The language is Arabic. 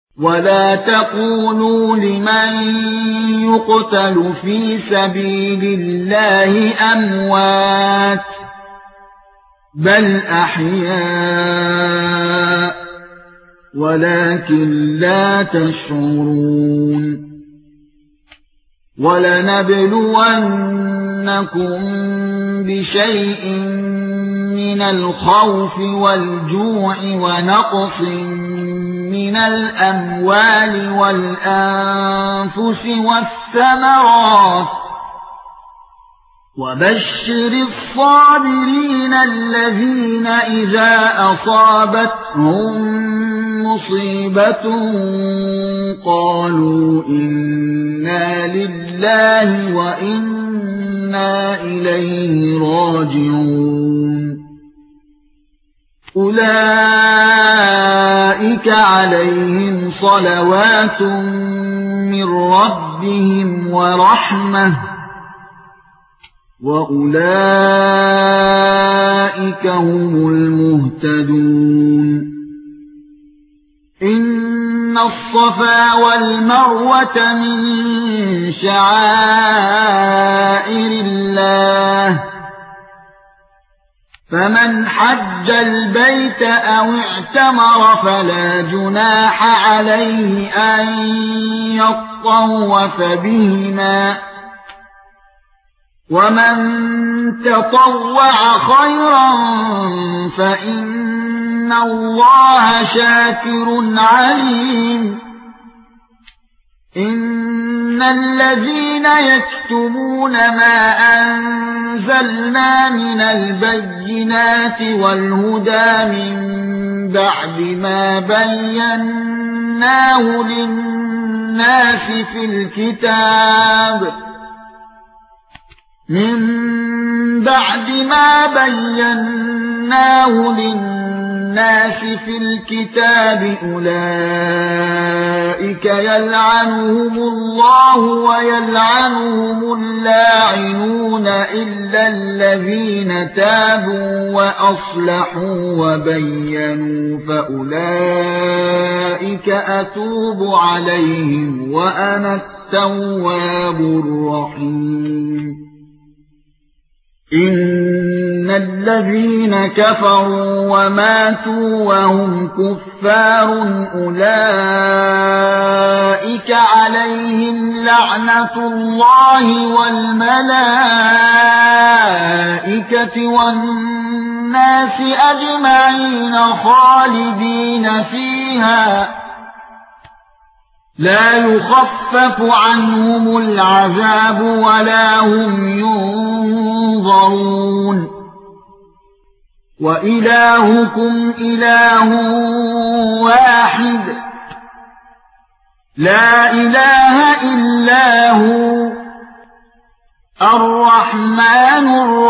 ولا تقولوا لمن يقتل في سبيل الله أموات بل أحياء ولكن لا تشعرون ولنبلونكم بشيء من الخوف والجوع ونقص من الأموال والأنفس والثمرات وبشر الصابرين الذين إذا أصابتهم مصيبة قالوا إنا لله وإنا إليه راجعون أولئك عليهم صلوات من ربهم ورحمة وأولئك هم المهتدون إن الصفا والمروة من شعائر الله فمن حج البيت أو اعتمر فلا جناح عليه أن يطوف بهما ومن تطوع خيرا فإن الله شاكر عليم إن الذين يكتمون ما أنزلنا من البينات والهدى من بعد ما بيناه للناس في الكتاب أولئك يلعنهم الله ويلعنهم اللاعنون إلا الذين تابوا وأصلحوا وبينوا فأولئك أتوب عليهم وأنا التواب الرحيم إن الذين كفروا وماتوا وهم كفار أولئك عليهم لعنة الله والملائكة والناس أجمعين خالدين فيها لا يخفف عنهم العذاب ولا هم ينظرون وإلهكم إله واحد لا إله إلا هو الرحمن الرحيم